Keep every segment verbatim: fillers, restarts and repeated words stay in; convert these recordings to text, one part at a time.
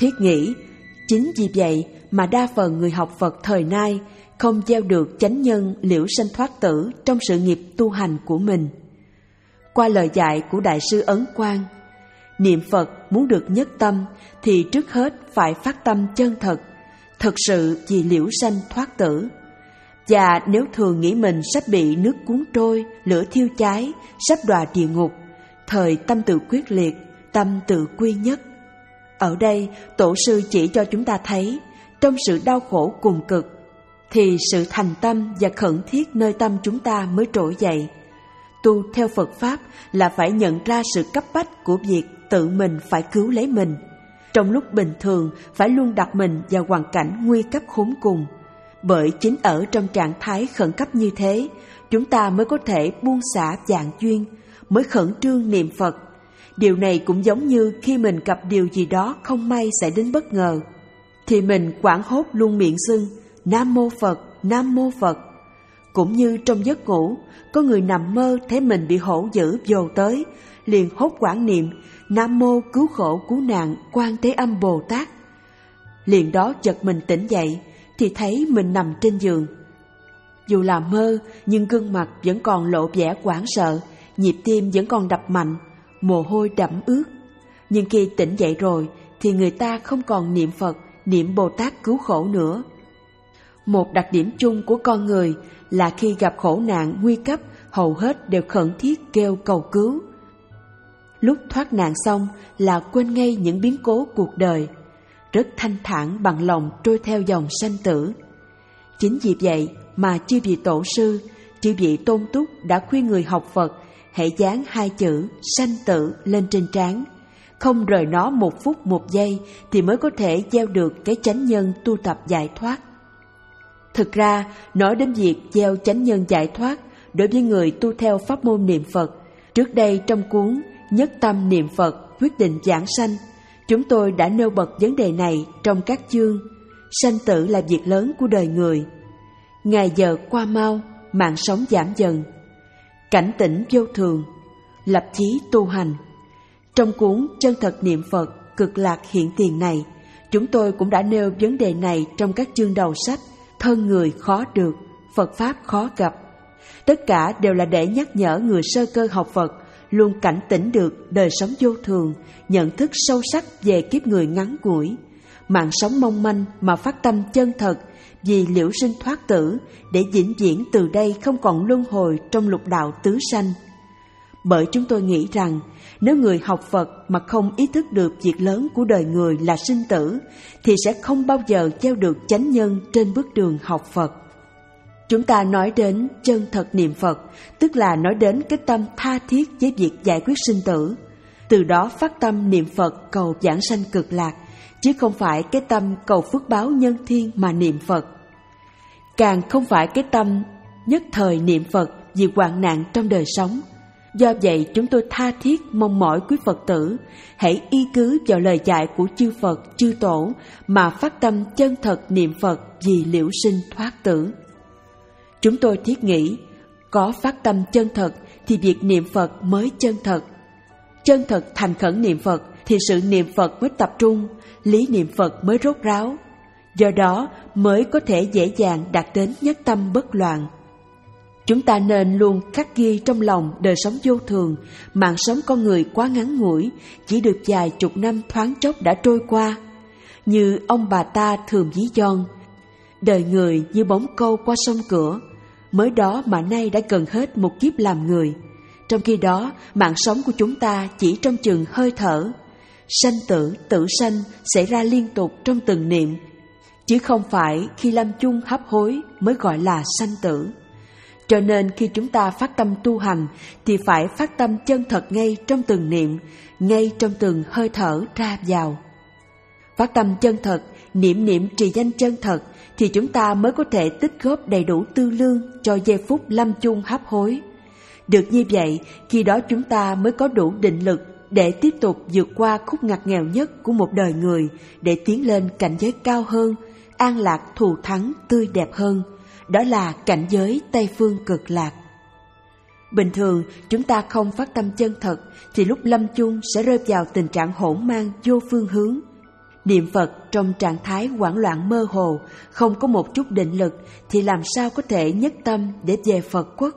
Thiết nghĩ, chính vì vậy mà đa phần người học Phật thời nay không gieo được chánh nhân liễu sanh thoát tử trong sự nghiệp tu hành của mình. Qua lời dạy của Đại sư Ấn Quang, niệm Phật muốn được nhất tâm thì trước hết phải phát tâm chân thật, thực sự vì liễu sanh thoát tử. Và nếu thường nghĩ mình sắp bị nước cuốn trôi, lửa thiêu cháy, sắp đọa địa ngục, thời tâm tự quyết liệt, tâm tự quy nhất. Ở đây, Tổ sư chỉ cho chúng ta thấy, trong sự đau khổ cùng cực, thì sự thành tâm và khẩn thiết nơi tâm chúng ta mới trỗi dậy. Tu theo Phật Pháp là phải nhận ra sự cấp bách của việc tự mình phải cứu lấy mình. Trong lúc bình thường phải luôn đặt mình vào hoàn cảnh nguy cấp khốn cùng. Bởi chính ở trong trạng thái khẩn cấp như thế, chúng ta mới có thể buông xả vạn duyên, mới khẩn trương niệm Phật. Điều này cũng giống như khi mình gặp điều gì đó không may xảy đến bất ngờ, thì mình hoảng hốt luôn miệng xưng Nam Mô Phật, Nam Mô Phật. Cũng như trong giấc ngủ, có người nằm mơ thấy mình bị hổ dữ vồ tới, liền hốt hoảng niệm Nam Mô cứu khổ cứu nạn Quan Thế Âm Bồ Tát. Liền đó giật mình tỉnh dậy thì thấy mình nằm trên giường. Dù là mơ nhưng gương mặt vẫn còn lộ vẻ hoảng sợ, nhịp tim vẫn còn đập mạnh, mồ hôi đẫm ướt. Nhưng khi tỉnh dậy rồi thì người ta không còn niệm Phật, niệm Bồ Tát cứu khổ nữa. Một đặc điểm chung của con người là khi gặp khổ nạn nguy cấp, hầu hết đều khẩn thiết kêu cầu cứu. Lúc thoát nạn xong là quên ngay những biến cố cuộc đời, rất thanh thản bằng lòng trôi theo dòng sanh tử. Chính vì vậy mà chư vị tổ sư, chư vị tôn túc đã khuyên người học Phật hãy dán hai chữ sanh tử lên trên trán, không rời nó một phút một giây thì mới có thể gieo được cái chánh nhân tu tập giải thoát. Thực ra, nói đến việc gieo chánh nhân giải thoát đối với người tu theo pháp môn niệm Phật, trước đây trong cuốn Nhất Tâm Niệm Phật Quyết Định Giảng Sanh, chúng tôi đã nêu bật vấn đề này trong các chương Sanh tử là việc lớn của đời người, Ngày giờ qua mau, mạng sống giảm dần, Cảnh tỉnh vô thường, Lập chí tu hành. Trong cuốn Chân thật niệm Phật Cực lạc hiện tiền này, chúng tôi cũng đã nêu vấn đề này trong các chương đầu sách Thân người khó được, Phật Pháp khó gặp. Tất cả đều là để nhắc nhở người sơ cơ học Phật luôn cảnh tỉnh được đời sống vô thường, nhận thức sâu sắc về kiếp người ngắn ngủi, mạng sống mong manh mà phát tâm chân thật vì liễu sinh thoát tử, để vĩnh viễn từ đây không còn luân hồi trong lục đạo tứ sanh. Bởi chúng tôi nghĩ rằng nếu người học Phật mà không ý thức được việc lớn của đời người là sinh tử thì sẽ không bao giờ gieo được chánh nhân trên bước đường học Phật. Chúng ta nói đến chân thật niệm Phật, tức là nói đến cái tâm tha thiết với việc giải quyết sinh tử, từ đó phát tâm niệm Phật cầu giảng sanh cực lạc, chứ không phải cái tâm cầu phước báo nhân thiên mà niệm Phật. Càng không phải cái tâm nhất thời niệm Phật vì hoạn nạn trong đời sống. Do vậy chúng tôi tha thiết mong mỏi quý Phật tử hãy y cứ vào lời dạy của chư Phật, chư Tổ mà phát tâm chân thật niệm Phật vì liễu sinh thoát tử. Chúng tôi thiết nghĩ, có phát tâm chân thật thì việc niệm Phật mới chân thật. Chân thật thành khẩn niệm Phật thì sự niệm Phật mới tập trung, lý niệm Phật mới rốt ráo. Do đó mới có thể dễ dàng đạt đến nhất tâm bất loạn. Chúng ta nên luôn khắc ghi trong lòng đời sống vô thường, mạng sống con người quá ngắn ngủi, chỉ được vài chục năm thoáng chốc đã trôi qua. Như ông bà ta thường ví von, đời người như bóng câu qua sông cửa, mới đó mà nay đã gần hết một kiếp làm người. Trong khi đó, mạng sống của chúng ta chỉ trong chừng hơi thở. Sanh tử, tử sanh xảy ra liên tục trong từng niệm, chứ không phải khi lâm chung hấp hối mới gọi là sanh tử. Cho nên khi chúng ta phát tâm tu hành thì phải phát tâm chân thật ngay trong từng niệm, ngay trong từng hơi thở ra vào. Phát tâm chân thật, niệm niệm trì danh chân thật thì chúng ta mới có thể tích góp đầy đủ tư lương cho giây phút lâm chung hấp hối. Được như vậy, khi đó chúng ta mới có đủ định lực để tiếp tục vượt qua khúc ngặt nghèo nhất của một đời người, để tiến lên cảnh giới cao hơn, an lạc thù thắng tươi đẹp hơn. Đó là cảnh giới Tây Phương Cực Lạc. Bình thường chúng ta không phát tâm chân thật thì lúc lâm chung sẽ rơi vào tình trạng hỗn mang vô phương hướng. Niệm Phật trong trạng thái hoảng loạn mơ hồ, không có một chút định lực thì làm sao có thể nhất tâm để về Phật quốc?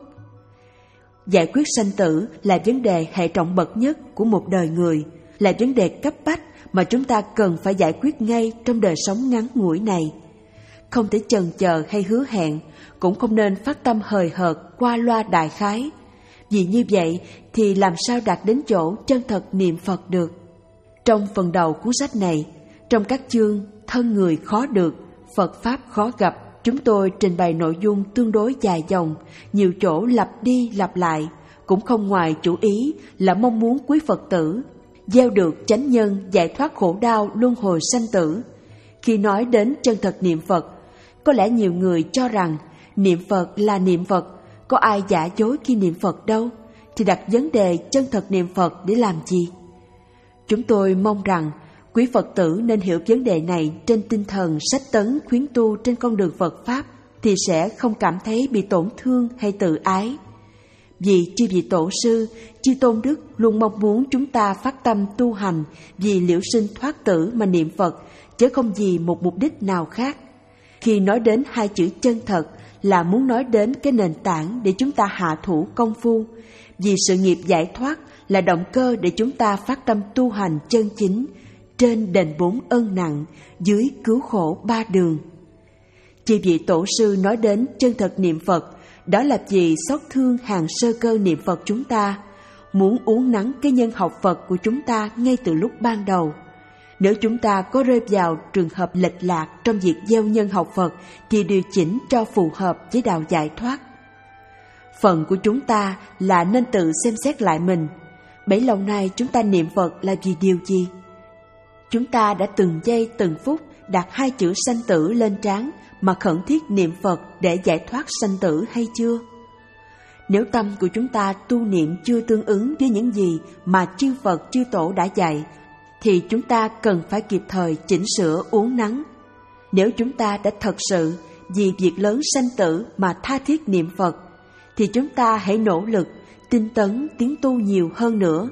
Giải quyết sanh tử là vấn đề hệ trọng bậc nhất của một đời người, là vấn đề cấp bách mà chúng ta cần phải giải quyết ngay trong đời sống ngắn ngủi này. Không thể chần chờ hay hứa hẹn, cũng không nên phát tâm hời hợt qua loa đại khái. Vì như vậy thì làm sao đạt đến chỗ chân thật niệm Phật được? Trong phần đầu cuốn sách này, trong các chương thân người khó được, Phật Pháp khó gặp, chúng tôi trình bày nội dung tương đối dài dòng, nhiều chỗ lặp đi lặp lại, cũng không ngoài chủ ý là mong muốn quý Phật tử gieo được chánh nhân giải thoát khổ đau luân hồi sanh tử. Khi nói đến chân thật niệm Phật, có lẽ nhiều người cho rằng niệm Phật là niệm Phật, có ai giả dối khi niệm Phật đâu, thì đặt vấn đề chân thật niệm Phật để làm gì? Chúng tôi mong rằng quý Phật tử nên hiểu vấn đề này trên tinh thần sách tấn khuyến tu trên con đường Phật Pháp, thì sẽ không cảm thấy bị tổn thương hay tự ái. Vì chư vị tổ sư, chư tôn đức luôn mong muốn chúng ta phát tâm tu hành vì liễu sinh thoát tử mà niệm Phật, chứ không vì một mục đích nào khác. Khi nói đến hai chữ chân thật là muốn nói đến cái nền tảng để chúng ta hạ thủ công phu, vì sự nghiệp giải thoát là động cơ để chúng ta phát tâm tu hành chân chính, trên đền bốn ân nặng, dưới cứu khổ ba đường. Chư vị tổ sư nói đến chân thật niệm Phật, đó là vì xót thương hàng sơ cơ niệm Phật chúng ta, muốn uốn nắn cái nhân học Phật của chúng ta ngay từ lúc ban đầu. Nếu chúng ta có rơi vào trường hợp lệch lạc trong việc gieo nhân học Phật thì điều chỉnh cho phù hợp với đạo giải thoát. Phần của chúng ta là nên tự xem xét lại mình. Bấy lâu nay chúng ta niệm Phật là vì điều gì? Chúng ta đã từng giây từng phút đặt hai chữ sanh tử lên trán mà khẩn thiết niệm Phật để giải thoát sanh tử hay chưa? Nếu tâm của chúng ta tu niệm chưa tương ứng với những gì mà chư Phật chư Tổ đã dạy, thì chúng ta cần phải kịp thời chỉnh sửa uốn nắn. Nếu chúng ta đã thật sự vì việc lớn sanh tử mà tha thiết niệm Phật, thì chúng ta hãy nỗ lực, tinh tấn tiến tu nhiều hơn nữa.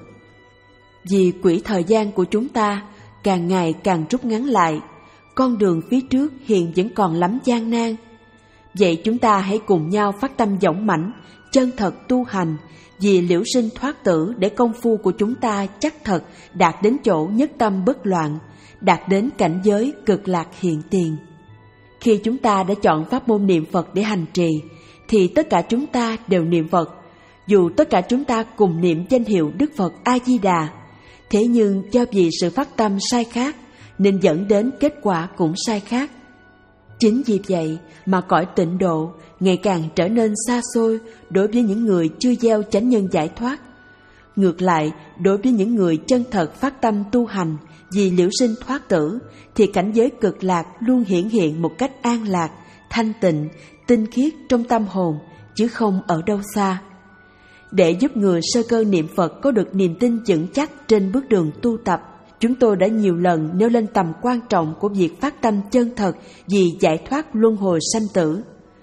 Vì quỹ thời gian của chúng ta càng ngày càng rút ngắn lại, con đường phía trước hiện vẫn còn lắm gian nan. Vậy chúng ta hãy cùng nhau phát tâm dũng mãnh, chân thật tu hành, vì liễu sinh thoát tử để công phu của chúng ta chắc thật đạt đến chỗ nhất tâm bất loạn, đạt đến cảnh giới cực lạc hiện tiền. Khi chúng ta đã chọn pháp môn niệm Phật để hành trì, thì tất cả chúng ta đều niệm Phật, dù tất cả chúng ta cùng niệm danh hiệu Đức Phật A-di-đà. Thế nhưng do vì sự phát tâm sai khác, nên dẫn đến kết quả cũng sai khác. Chính vì vậy mà cõi tịnh độ ngày càng trở nên xa xôi đối với những người chưa gieo chánh nhân giải thoát. Ngược lại, đối với những người chân thật phát tâm tu hành vì liễu sinh thoát tử, thì cảnh giới cực lạc luôn hiển hiện một cách an lạc, thanh tịnh, tinh khiết trong tâm hồn, chứ không ở đâu xa. Để giúp người sơ cơ niệm Phật có được niềm tin vững chắc trên bước đường tu tập, chúng tôi đã nhiều lần nêu lên tầm quan trọng của việc phát tâm chân thật vì giải thoát luân hồi sanh tử.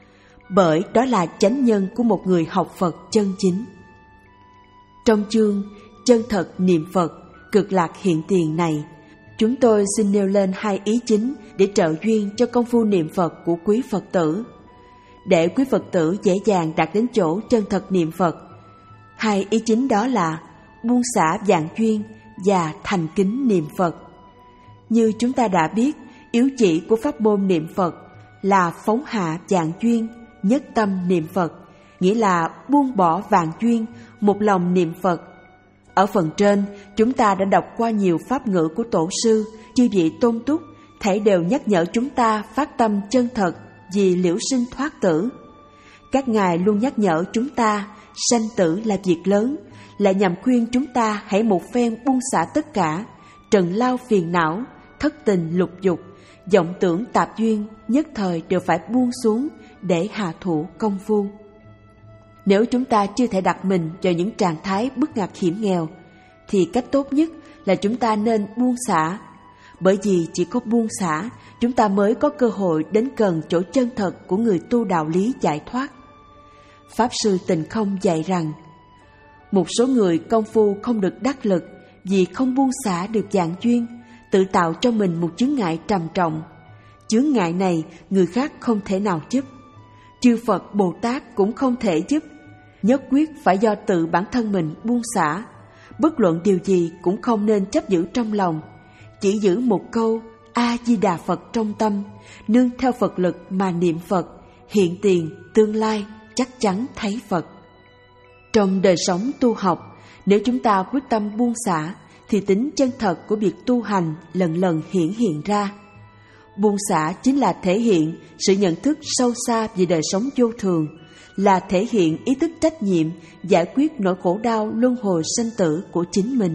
Bởi đó là chánh nhân của một người học Phật chân chính. Trong chương chân thật niệm Phật, cực lạc hiện tiền này, chúng tôi xin nêu lên hai ý chính để trợ duyên cho công phu niệm Phật của quý Phật tử. Để quý Phật tử dễ dàng đạt đến chỗ chân thật niệm Phật, hai ý chính đó là buông xả vạn duyên và thành kính niệm Phật. Như chúng ta đã biết, yếu chỉ của pháp môn niệm Phật là phóng hạ vạn duyên, nhất tâm niệm Phật, nghĩa là buông bỏ vạn duyên, một lòng niệm Phật. Ở phần trên, chúng ta đã đọc qua nhiều pháp ngữ của tổ sư, chư vị tôn túc, thảy đều nhắc nhở chúng ta phát tâm chân thật vì liễu sinh thoát tử. Các ngài luôn nhắc nhở chúng ta sanh tử là việc lớn, là nhằm khuyên chúng ta hãy một phen buông xả tất cả, trần lao phiền não, thất tình lục dục, vọng tưởng tạp duyên nhất thời đều phải buông xuống để hạ thủ công phu. Nếu chúng ta chưa thể đặt mình vào những trạng thái bức ngặt hiểm nghèo, thì cách tốt nhất là chúng ta nên buông xả. Bởi vì chỉ có buông xả, chúng ta mới có cơ hội đến gần chỗ chân thật của người tu đạo lý giải thoát. Pháp sư Tình Không dạy rằng, một số người công phu không được đắc lực vì không buông xả được vạn duyên, tự tạo cho mình một chướng ngại trầm trọng. Chướng ngại này người khác không thể nào giúp, chư Phật Bồ Tát cũng không thể giúp, nhất quyết phải do tự bản thân mình buông xả. Bất luận điều gì cũng không nên chấp giữ trong lòng, chỉ giữ một câu A Di Đà Phật trong tâm, nương theo Phật lực mà niệm Phật, hiện tiền tương lai chắc chắn thấy Phật. Trong đời sống tu học, nếu chúng ta quyết tâm buông xả thì tính chân thật của việc tu hành lần lần hiển hiện ra. Buông xả chính là thể hiện sự nhận thức sâu xa về đời sống vô thường, là thể hiện ý thức trách nhiệm giải quyết nỗi khổ đau luân hồi sanh tử của chính mình.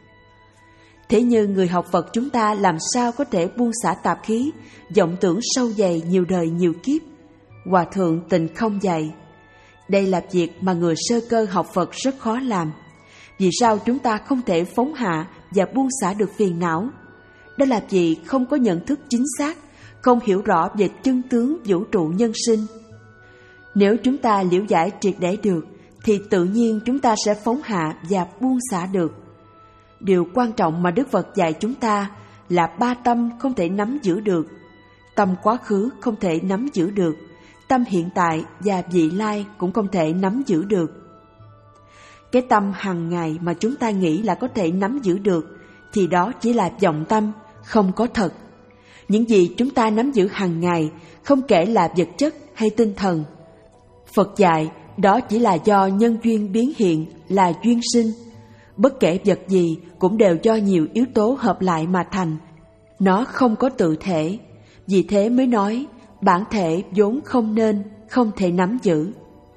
Thế nhưng người học Phật chúng ta làm sao có thể buông xả tạp khí, vọng tưởng sâu dày nhiều đời nhiều kiếp? Hòa Thượng Tịnh Không dạy. Đây là việc mà người sơ cơ học Phật rất khó làm. Vì sao chúng ta không thể phóng hạ và buông xả được phiền não? Đó là vì không có nhận thức chính xác, không hiểu rõ về chân tướng vũ trụ nhân sinh. Nếu chúng ta liễu giải triệt để được, thì tự nhiên chúng ta sẽ phóng hạ và buông xả được. Điều quan trọng mà Đức Phật dạy chúng ta là ba tâm không thể nắm giữ được. Tâm quá khứ không thể nắm giữ được, tâm hiện tại và vị lai cũng không thể nắm giữ được. Cái tâm hàng ngày mà chúng ta nghĩ là có thể nắm giữ được, thì đó chỉ là vọng tâm, không có thật. Những gì chúng ta nắm giữ hàng ngày, không kể là vật chất hay tinh thần, Phật dạy đó chỉ là do nhân duyên biến hiện, là duyên sinh. Bất kể vật gì cũng đều do nhiều yếu tố hợp lại mà thành. Nó không có tự thể, vì thế mới nói bản thể vốn không nên, không thể nắm giữ.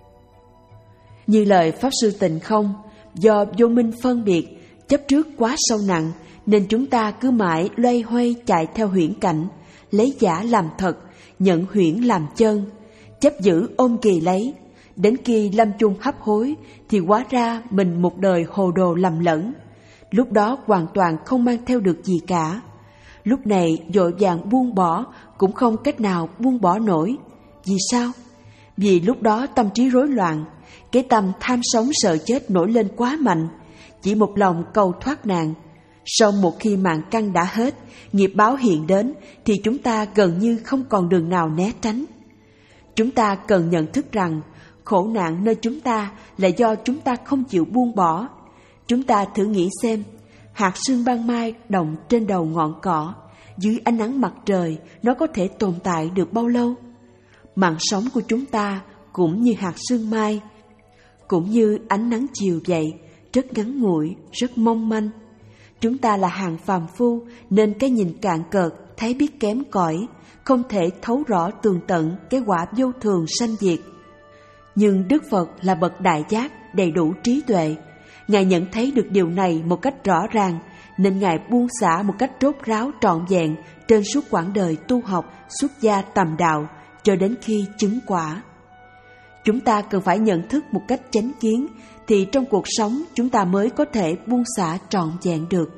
Như lời Pháp Sư Tịnh Không, do vô minh phân biệt, chấp trước quá sâu nặng, nên chúng ta cứ mãi loay hoay chạy theo huyễn cảnh, lấy giả làm thật, nhận huyễn làm chân, chấp giữ ôm kỳ lấy. Đến khi lâm chung hấp hối thì hóa ra mình một đời hồ đồ lầm lẫn. Lúc đó hoàn toàn không mang theo được gì cả. Lúc này vội vàng buông bỏ cũng không cách nào buông bỏ nổi. Vì sao? Vì lúc đó tâm trí rối loạn, cái tâm tham sống sợ chết nổi lên quá mạnh, chỉ một lòng cầu thoát nạn. Sau một khi mạng căn đã hết, nghiệp báo hiện đến thì chúng ta gần như không còn đường nào né tránh. Chúng ta cần nhận thức rằng khổ nạn nơi chúng ta là do chúng ta không chịu buông bỏ. Chúng ta thử nghĩ xem, hạt sương ban mai động trên đầu ngọn cỏ, dưới ánh nắng mặt trời nó có thể tồn tại được bao lâu? Mạng sống của chúng ta cũng như hạt sương mai, cũng như ánh nắng chiều vậy, rất ngắn ngủi, rất mong manh. Chúng ta là hàng phàm phu nên cái nhìn cạn cợt, thấy biết kém cỏi, không thể thấu rõ tường tận cái quả vô thường sanh diệt. Nhưng Đức Phật là bậc đại giác, đầy đủ trí tuệ. Ngài nhận thấy được điều này một cách rõ ràng, nên Ngài buông xả một cách rốt ráo trọn vẹn trên suốt quãng đời tu học xuất gia tầm đạo cho đến khi chứng quả. Chúng ta cần phải nhận thức một cách chánh kiến, thì trong cuộc sống chúng ta mới có thể buông xả trọn vẹn được.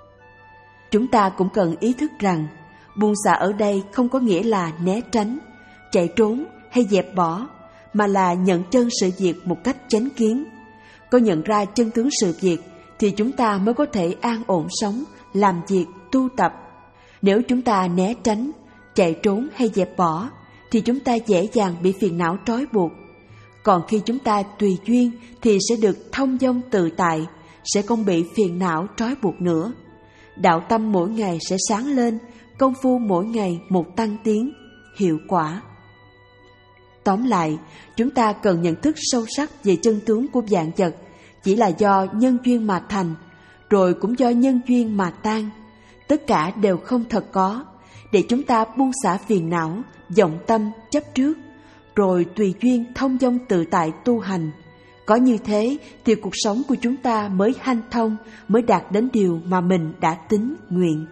Chúng ta cũng cần ý thức rằng, buông xả ở đây không có nghĩa là né tránh, chạy trốn hay dẹp bỏ, mà là nhận chân sự việc một cách chánh kiến. Có nhận ra chân tướng sự việc thì chúng ta mới có thể an ổn sống, làm việc, tu tập. Nếu chúng ta né tránh, chạy trốn hay dẹp bỏ thì chúng ta dễ dàng bị phiền não trói buộc. Còn khi chúng ta tùy duyên thì sẽ được thông dong tự tại, sẽ không bị phiền não trói buộc nữa. Đạo tâm mỗi ngày sẽ sáng lên, công phu mỗi ngày một tăng tiến, hiệu quả. Tóm lại, chúng ta cần nhận thức sâu sắc về chân tướng của vạn vật, chỉ là do nhân duyên mà thành, rồi cũng do nhân duyên mà tan. Tất cả đều không thật có, để chúng ta buông xả phiền não, vọng tâm, chấp trước, rồi tùy duyên thông dong tự tại tu hành. Có như thế thì cuộc sống của chúng ta mới hanh thông, mới đạt đến điều mà mình đã tín nguyện.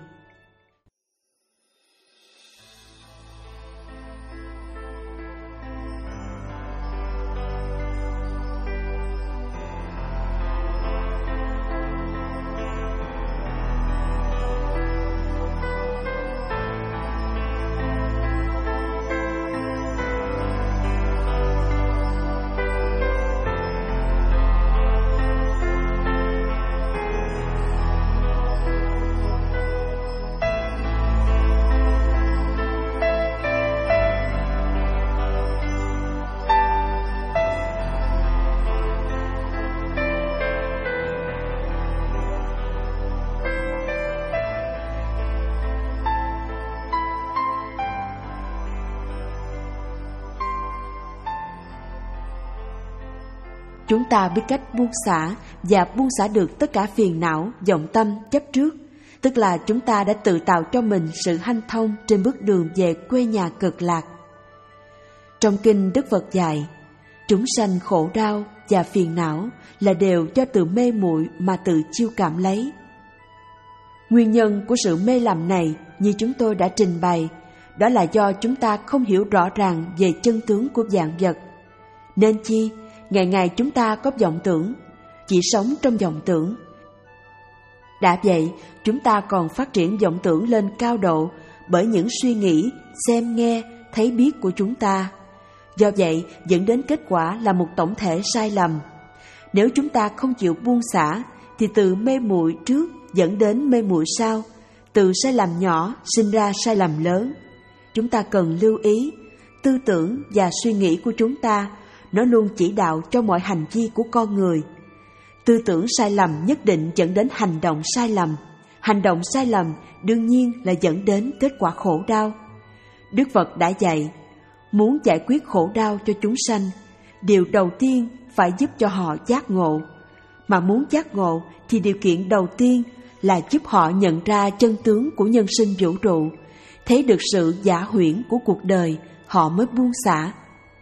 chúng ta biết cách buông xả và buông xả được tất cả phiền não, vọng tâm, chấp trước, tức là chúng ta đã tự tạo cho mình sự hanh thông trên bước đường về quê nhà cực lạc. Trong kinh Đức Phật dạy, chúng sanh khổ đau và phiền não là đều do tự mê muội mà tự chiêu cảm lấy. Nguyên nhân của sự mê lầm này như chúng tôi đã trình bày, đó là do chúng ta không hiểu rõ ràng về chân tướng của vạn vật. Nên chi, ngày ngày chúng ta có vọng tưởng, chỉ sống trong vọng tưởng. Đã vậy, chúng ta còn phát triển vọng tưởng lên cao độ bởi những suy nghĩ, xem nghe, thấy biết của chúng ta. Do vậy, dẫn đến kết quả là một tổng thể sai lầm. Nếu chúng ta không chịu buông xả, thì từ mê muội trước dẫn đến mê muội sau, từ sai lầm nhỏ sinh ra sai lầm lớn. Chúng ta cần lưu ý, tư tưởng và suy nghĩ của chúng ta, nó luôn chỉ đạo cho mọi hành vi của con người. Tư tưởng sai lầm nhất định dẫn đến hành động sai lầm. Hành động sai lầm đương nhiên là dẫn đến kết quả khổ đau. Đức Phật đã dạy, muốn giải quyết khổ đau cho chúng sanh, điều đầu tiên phải giúp cho họ giác ngộ. Mà muốn giác ngộ thì điều kiện đầu tiên là giúp họ nhận ra chân tướng của nhân sinh vũ trụ, thấy được sự giả huyễn của cuộc đời, họ mới buông xả.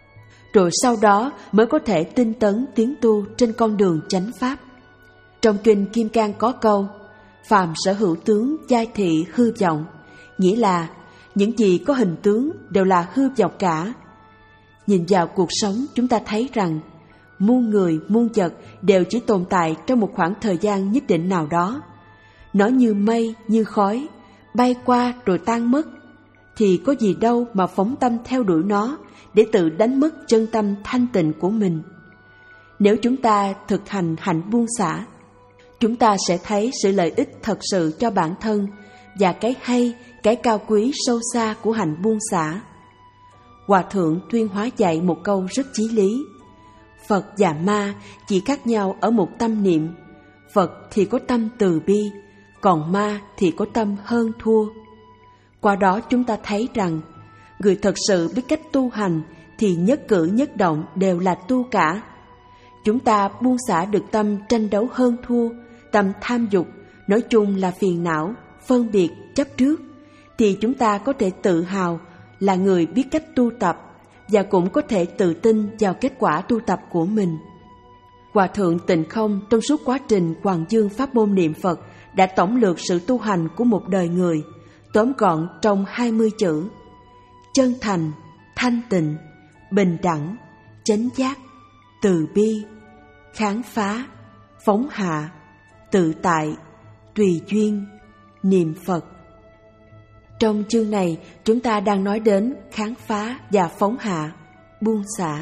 Rồi sau đó mới có thể tinh tấn tiến tu trên con đường chánh pháp. Trong kinh Kim Cang có câu, phàm sở hữu tướng giai thị hư vọng, nghĩa là những gì có hình tướng đều là hư vọng cả. Nhìn vào cuộc sống, chúng ta thấy rằng muôn người, muôn vật đều chỉ tồn tại trong một khoảng thời gian nhất định nào đó. Nó như mây, như khói, bay qua rồi tan mất. Thì có gì đâu mà phóng tâm theo đuổi nó để tự đánh mất chân tâm thanh tịnh của mình. Nếu chúng ta thực hành hạnh buông xả, chúng ta sẽ thấy sự lợi ích thật sự cho bản thân và cái hay, cái cao quý sâu xa của hạnh buông xả. Hòa thượng Tuyên Hóa dạy một câu rất chí lý. Phật và ma chỉ khác nhau ở một tâm niệm. Phật thì có tâm từ bi, còn ma thì có tâm hơn thua. Qua đó chúng ta thấy rằng, người thật sự biết cách tu hành thì nhất cử nhất động đều là tu cả. Chúng ta buông xả được tâm tranh đấu hơn thua, tâm tham dục, nói chung là phiền não, phân biệt, chấp trước, thì chúng ta có thể tự hào là người biết cách tu tập và cũng có thể tự tin vào kết quả tu tập của mình. Hòa thượng Tịnh Không trong suốt quá trình Hoàng Dương pháp môn niệm Phật đã tổng lược sự tu hành của một đời người, tóm gọn trong hai mươi chữ: chân thành, thanh tịnh, bình đẳng, chánh giác, từ bi, khám phá, phóng hạ, tự tại, tùy duyên, niệm Phật. Trong chương này, chúng ta đang nói đến khám phá và phóng hạ, buông xả.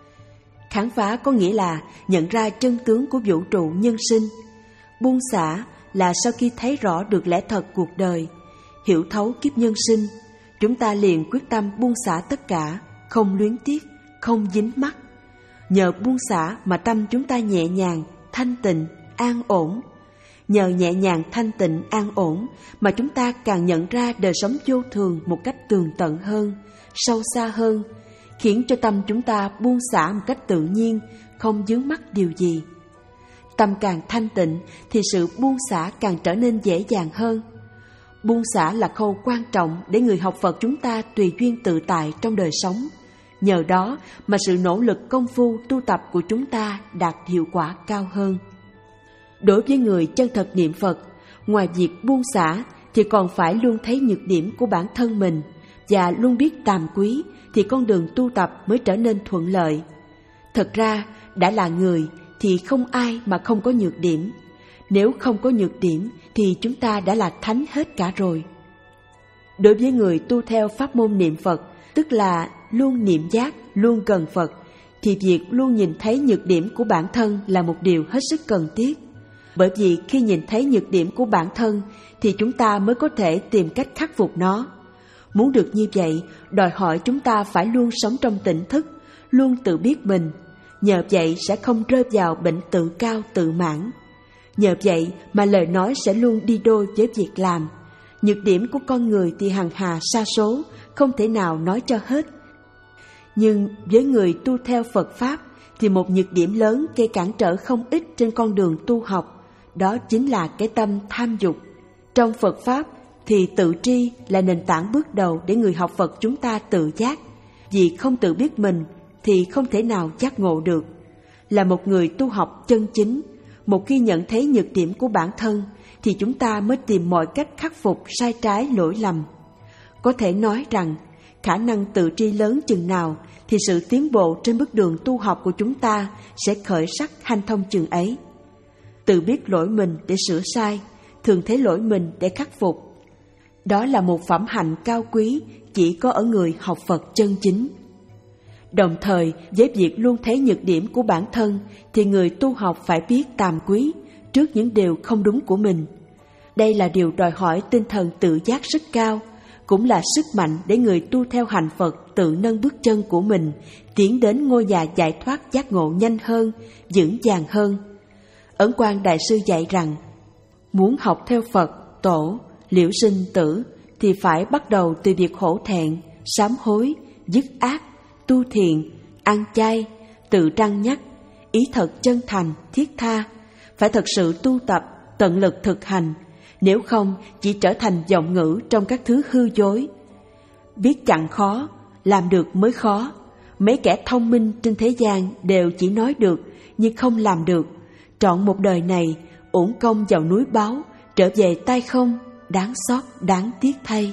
Khám phá có nghĩa là nhận ra chân tướng của vũ trụ nhân sinh. Buông xả là sau khi thấy rõ được lẽ thật cuộc đời, hiểu thấu kiếp nhân sinh, chúng ta liền quyết tâm buông xả tất cả, không luyến tiếc, không dính mắc. Nhờ buông xả mà tâm chúng ta nhẹ nhàng, thanh tịnh, an ổn. Nhờ nhẹ nhàng, thanh tịnh, an ổn mà chúng ta càng nhận ra đời sống vô thường một cách tường tận hơn, sâu xa hơn, khiến cho tâm chúng ta buông xả một cách tự nhiên, không vướng mắc điều gì. Tâm càng thanh tịnh thì sự buông xả càng trở nên dễ dàng hơn. Buông xả là khâu quan trọng để người học Phật chúng ta tùy duyên tự tại trong đời sống. Nhờ đó mà sự nỗ lực công phu tu tập của chúng ta đạt hiệu quả cao hơn. Đối với người chân thật niệm Phật, ngoài việc buông xả thì còn phải luôn thấy nhược điểm của bản thân mình và luôn biết tàm quý thì con đường tu tập mới trở nên thuận lợi. Thật ra, đã là người thì không ai mà không có nhược điểm. Nếu không có nhược điểm thì chúng ta đã là thánh hết cả rồi. Đối với người tu theo pháp môn niệm Phật, tức là luôn niệm giác, luôn gần Phật, thì việc luôn nhìn thấy nhược điểm của bản thân là một điều hết sức cần thiết. Bởi vì khi nhìn thấy nhược điểm của bản thân thì chúng ta mới có thể tìm cách khắc phục nó. Muốn được như vậy, đòi hỏi chúng ta phải luôn sống trong tỉnh thức, luôn tự biết mình. Nhờ vậy sẽ không rơi vào bệnh tự cao tự mãn. Nhờ vậy mà lời nói sẽ luôn đi đôi với việc làm. Nhược điểm của con người thì hằng hà sa số, không thể nào nói cho hết. Nhưng với người tu theo Phật Pháp thì một nhược điểm lớn gây cản trở không ít trên con đường tu học, đó chính là cái tâm tham dục. Trong Phật Pháp thì tự tri là nền tảng bước đầu để người học Phật chúng ta tự giác, vì không tự biết mình thì không thể nào giác ngộ được. Là một người tu học chân chính, một khi nhận thấy nhược điểm của bản thân thì chúng ta mới tìm mọi cách khắc phục sai trái lỗi lầm. Có thể nói rằng khả năng tự tri lớn chừng nào thì sự tiến bộ trên bước đường tu học của chúng ta sẽ khởi sắc hanh thông chừng ấy. Tự biết lỗi mình để sửa sai, thường thấy lỗi mình để khắc phục. Đó là một phẩm hạnh cao quý chỉ có ở người học Phật chân chính. Đồng thời, với việc luôn thấy nhược điểm của bản thân thì người tu học phải biết tàm quý trước những điều không đúng của mình. Đây là điều đòi hỏi tinh thần tự giác rất cao, cũng là sức mạnh để người tu theo hành Phật tự nâng bước chân của mình, tiến đến ngôi nhà giải thoát giác ngộ nhanh hơn, vững vàng hơn. Ấn Quang Đại Sư dạy rằng, muốn học theo Phật, Tổ, liễu sinh tử thì phải bắt đầu từ việc hổ thẹn, sám hối, dứt ác, tu thiện, ăn chay, tự răn nhắc, ý thật chân thành, thiết tha, phải thật sự tu tập, tận lực thực hành, nếu không chỉ trở thành giọng ngữ trong các thứ hư dối. Biết chặn khó, làm được mới khó. Mấy kẻ thông minh trên thế gian đều chỉ nói được nhưng không làm được. Trọn một đời này, uổng công vào núi báo, trở về tay không, đáng xót, đáng tiếc thay.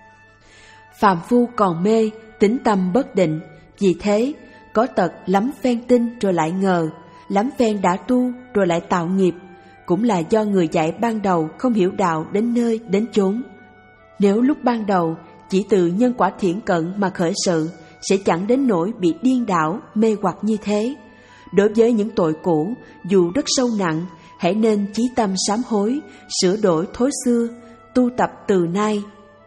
Phàm phu còn mê, tính tâm bất định, vì thế có tật lắm phen tin rồi lại ngờ, lắm phen đã tu rồi lại tạo nghiệp, cũng là do người dạy ban đầu không hiểu đạo đến nơi đến chốn. Nếu lúc ban đầu chỉ từ nhân quả thiện cận mà khởi sự, sẽ chẳng đến nỗi bị điên đảo, mê hoặc như thế. Đối với những tội cũ, dù rất sâu nặng, hãy nên chí tâm sám hối, sửa đổi thói xưa, tu tập từ nay.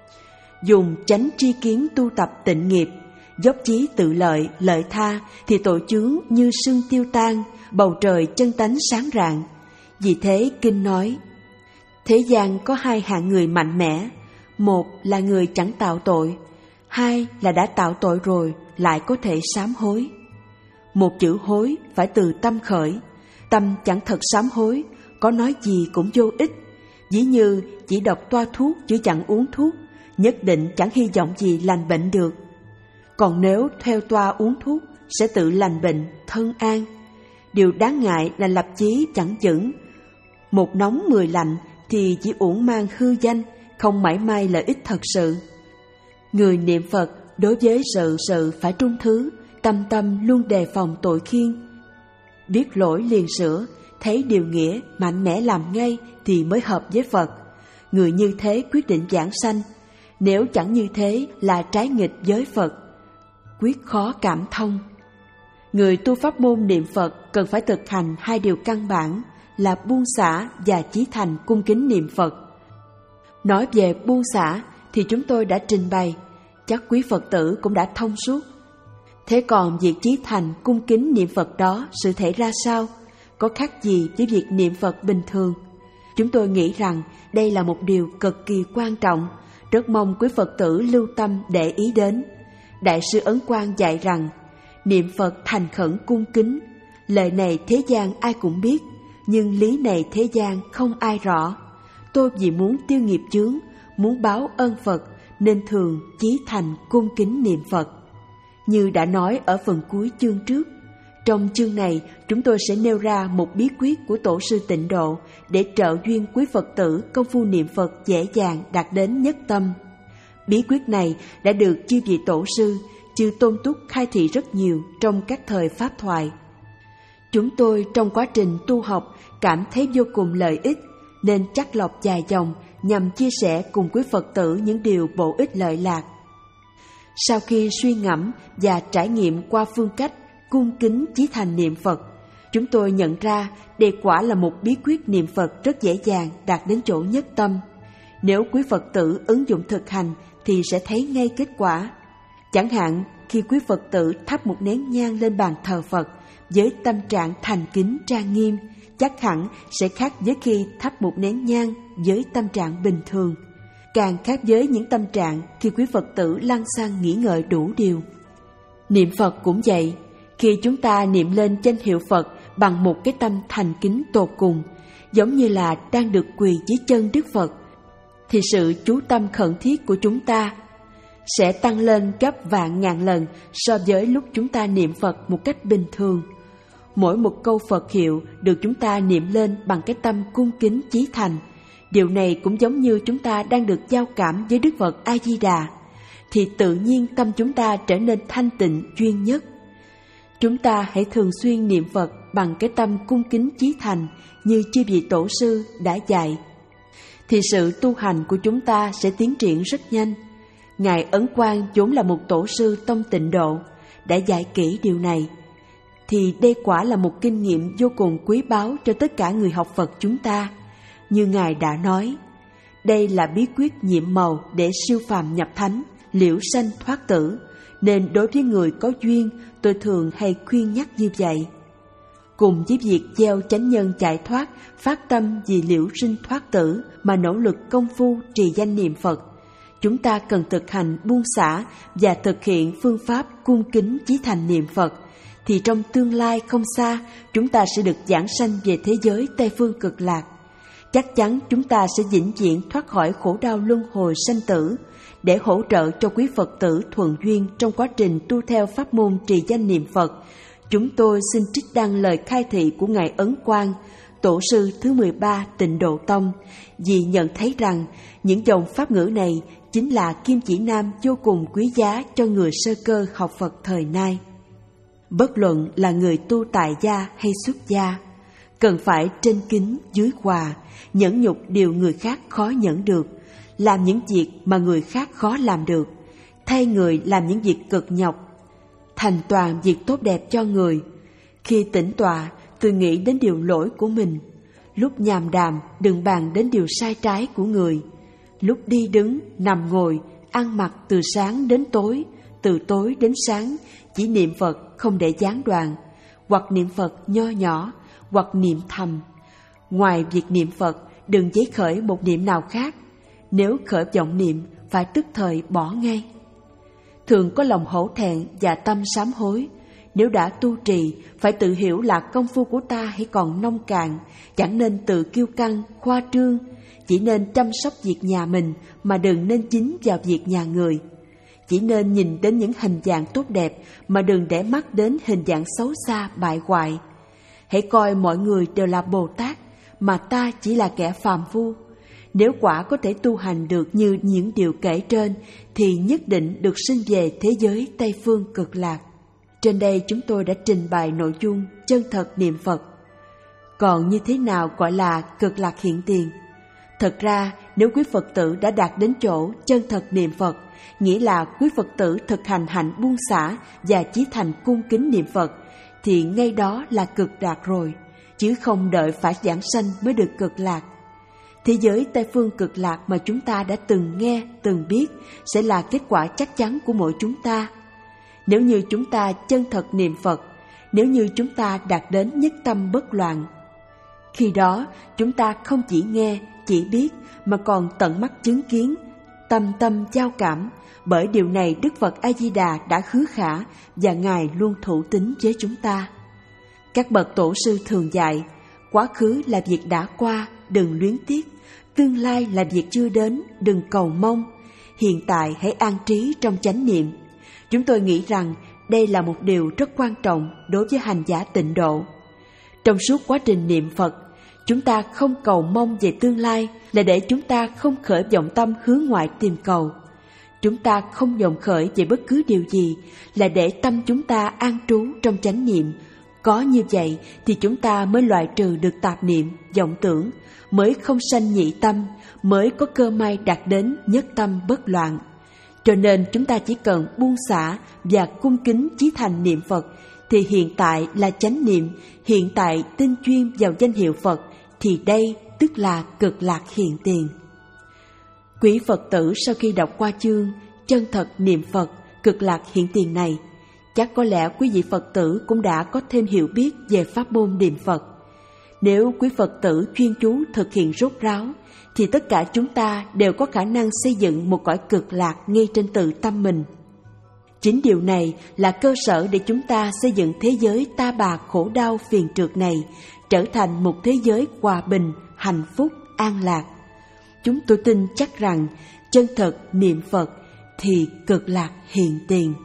Dùng chánh tri kiến tu tập tịnh nghiệp, dốc chí tự lợi, lợi tha, thì tội chướng như sương tiêu tan, bầu trời chân tánh sáng rạng. Vì thế Kinh nói, thế gian có hai hạng người mạnh mẽ, một là người chẳng tạo tội, hai là đã tạo tội rồi lại có thể sám hối. Một chữ hối phải từ tâm khởi, tâm chẳng thật sám hối, có nói gì cũng vô ích. Ví như chỉ đọc toa thuốc chứ chẳng uống thuốc, nhất định chẳng hy vọng gì lành bệnh được. Còn nếu theo toa uống thuốc sẽ tự lành bệnh, thân an. Điều đáng ngại là lập chí chẳng vững, một nóng mười lạnh thì chỉ uổng mang hư danh, không mảy may lợi ích thật sự. Người niệm Phật đối với sự sự phải trung thứ, tâm tâm luôn đề phòng tội khiên. Biết lỗi liền sửa, thấy điều nghĩa mạnh mẽ làm ngay thì mới hợp với Phật. Người như thế quyết định giảng sanh, nếu chẳng như thế là trái nghịch với Phật, quyết khó cảm thông. Người tu pháp môn niệm Phật cần phải thực hành hai điều căn bản là buông xả và chí thành cung kính niệm Phật. Nói về buông xả thì chúng tôi đã trình bày, chắc quý Phật tử cũng đã thông suốt. Thế còn việc chí thành cung kính niệm Phật đó sự thể ra sao? Có khác gì với việc niệm Phật bình thường? Chúng tôi nghĩ rằng đây là một điều cực kỳ quan trọng, rất mong quý Phật tử lưu tâm để ý đến. Đại sư Ấn Quang dạy rằng, niệm Phật thành khẩn cung kính, lời này thế gian ai cũng biết, nhưng lý này thế gian không ai rõ. Tôi vì muốn tiêu nghiệp chướng, muốn báo ơn Phật, nên thường chí thành cung kính niệm Phật. Như đã nói ở phần cuối chương trước, trong chương này chúng tôi sẽ nêu ra một bí quyết của Tổ sư Tịnh Độ để trợ duyên quý Phật tử công phu niệm Phật dễ dàng đạt đến nhất tâm. Bí quyết này đã được chư vị Tổ sư, chư Tôn Túc khai thị rất nhiều trong các thời pháp thoại. Chúng tôi trong quá trình tu học cảm thấy vô cùng lợi ích, nên chắt lọc dài dòng nhằm chia sẻ cùng quý Phật tử những điều bổ ích lợi lạc. Sau khi suy ngẫm và trải nghiệm qua phương cách cung kính chí thành niệm Phật, chúng tôi nhận ra đây quả là một bí quyết niệm Phật rất dễ dàng đạt đến chỗ nhất tâm. Nếu quý Phật tử ứng dụng thực hành thì sẽ thấy ngay kết quả. Chẳng hạn khi quý Phật tử thắp một nén nhang lên bàn thờ Phật với tâm trạng thành kính trang nghiêm, chắc hẳn sẽ khác với khi thắp một nén nhang với tâm trạng bình thường, càng khác với những tâm trạng khi quý Phật tử lăng xăng nghĩ ngợi đủ điều. Niệm Phật cũng vậy, Khi chúng ta niệm lên danh hiệu Phật bằng một cái tâm thành kính tột cùng, giống như là đang được quỳ dưới chân Đức Phật, thì sự chú tâm khẩn thiết của chúng ta sẽ tăng lên gấp vạn ngàn lần so với lúc chúng ta niệm Phật một cách bình thường. Mỗi một câu Phật hiệu được chúng ta niệm lên bằng cái tâm cung kính chí thành. Điều này cũng giống như chúng ta đang được giao cảm với Đức Phật A-di-đà, thì tự nhiên tâm chúng ta trở nên thanh tịnh duy nhất. Chúng ta hãy thường xuyên niệm Phật bằng cái tâm cung kính chí thành như chư vị tổ sư đã dạy, thì sự tu hành của chúng ta sẽ tiến triển rất nhanh. Ngài Ấn Quang vốn là một tổ sư tông Tịnh Độ, đã dạy kỹ điều này, thì đây quả là một kinh nghiệm vô cùng quý báu cho tất cả người học Phật chúng ta. Như Ngài đã nói, đây là bí quyết nhiệm màu để siêu phàm nhập thánh, liễu sanh thoát tử, nên đối với người có duyên, tôi thường hay khuyên nhắc như vậy. Cùng với việc gieo chánh nhân giải thoát, phát tâm vì liễu sinh thoát tử mà nỗ lực công phu trì danh niệm Phật, chúng ta cần thực hành buông xả và thực hiện phương pháp cung kính chí thành niệm Phật, thì trong tương lai không xa, chúng ta sẽ được giảng sanh về thế giới Tây Phương Cực Lạc. Chắc chắn chúng ta sẽ vĩnh viễn thoát khỏi khổ đau luân hồi sanh tử. Để hỗ trợ cho quý Phật tử thuận duyên trong quá trình tu theo pháp môn trì danh niệm Phật, chúng tôi xin trích đăng lời khai thị của Ngài Ấn Quang, Tổ sư thứ mười ba Tịnh Độ Tông, vì nhận thấy rằng những dòng pháp ngữ này chính là kim chỉ nam vô cùng quý giá cho người sơ cơ học Phật thời nay. Bất luận là người tu tại gia hay xuất gia, cần phải trên kính dưới hòa, nhẫn nhục điều người khác khó nhẫn được, làm những việc mà người khác khó làm được, thay người làm những việc cực nhọc, thành toàn việc tốt đẹp cho người. Khi tĩnh tọa, tôi nghĩ đến điều lỗi của mình. Lúc nhàm đàm, đừng bàn đến điều sai trái của người. Lúc đi đứng, nằm ngồi, ăn mặc từ sáng đến tối, từ tối đến sáng, chỉ niệm Phật không để gián đoạn, hoặc niệm Phật nho nhỏ, hoặc niệm thầm. Ngoài việc niệm Phật, đừng giấy khởi một niệm nào khác. Nếu khởi vọng niệm, phải tức thời bỏ ngay. Thường có lòng hổ thẹn và tâm sám hối. Nếu đã tu trì, phải tự hiểu là công phu của ta hãy còn nông cạn, chẳng nên tự kiêu căng, khoa trương. Chỉ nên chăm sóc việc nhà mình, mà đừng nên dính vào việc nhà người. Chỉ nên nhìn đến những hình dạng tốt đẹp, mà đừng để mắt đến hình dạng xấu xa, bại hoại. Hãy coi mọi người đều là Bồ Tát, mà ta chỉ là kẻ phàm phu. Nếu quả có thể tu hành được như những điều kể trên, thì nhất định được sinh về thế giới Tây Phương Cực Lạc. Trên đây chúng tôi đã trình bày nội dung chân thật niệm Phật. Còn như thế nào gọi là cực lạc hiện tiền? Thật ra, nếu quý Phật tử đã đạt đến chỗ chân thật niệm Phật, nghĩa là quý Phật tử thực hành hạnh buông xả và chí thành cung kính niệm Phật, thì ngay đó là cực lạc rồi, chứ không đợi phải giảng sanh mới được cực lạc. Thế giới Tây Phương Cực Lạc mà chúng ta đã từng nghe, từng biết sẽ là kết quả chắc chắn của mỗi chúng ta. Nếu như chúng ta chân thật niệm Phật, nếu như chúng ta đạt đến nhất tâm bất loạn, khi đó chúng ta không chỉ nghe, chỉ biết, mà còn tận mắt chứng kiến, tâm tâm giao cảm. Bởi điều này Đức Phật A-di-đà đã hứa khả, và Ngài luôn thủ tín với chúng ta. Các bậc tổ sư thường dạy, quá khứ là việc đã qua, đừng luyến tiếc. Tương lai là việc chưa đến, đừng cầu mong. Hiện tại hãy an trí trong chánh niệm. Chúng tôi nghĩ rằng đây là một điều rất quan trọng đối với hành giả tịnh độ. Trong suốt quá trình niệm Phật, chúng ta không cầu mong về tương lai là để chúng ta không khởi vọng tâm hướng ngoại tìm cầu. Chúng ta không vọng khởi về bất cứ điều gì là để tâm chúng ta an trú trong chánh niệm. Có như vậy thì chúng ta mới loại trừ được tạp niệm, vọng tưởng, mới không sanh nhị tâm, mới có cơ may đạt đến nhất tâm bất loạn. Cho nên chúng ta chỉ cần buông xả và cung kính chí thành niệm Phật, thì hiện tại là chánh niệm, hiện tại tin chuyên vào danh hiệu Phật, thì đây tức là cực lạc hiện tiền. Quý Phật tử sau khi đọc qua chương chân thật niệm Phật, cực lạc hiện tiền này, chắc có lẽ quý vị Phật tử cũng đã có thêm hiểu biết về pháp môn niệm Phật. Nếu quý Phật tử chuyên chú thực hiện rốt ráo, thì tất cả chúng ta đều có khả năng xây dựng một cõi cực lạc ngay trên tự tâm mình. Chính điều này là cơ sở để chúng ta xây dựng thế giới ta bà khổ đau phiền trượt này trở thành một thế giới hòa bình, hạnh phúc, an lạc. Chúng tôi tin chắc rằng chân thật niệm Phật thì cực lạc hiện tiền.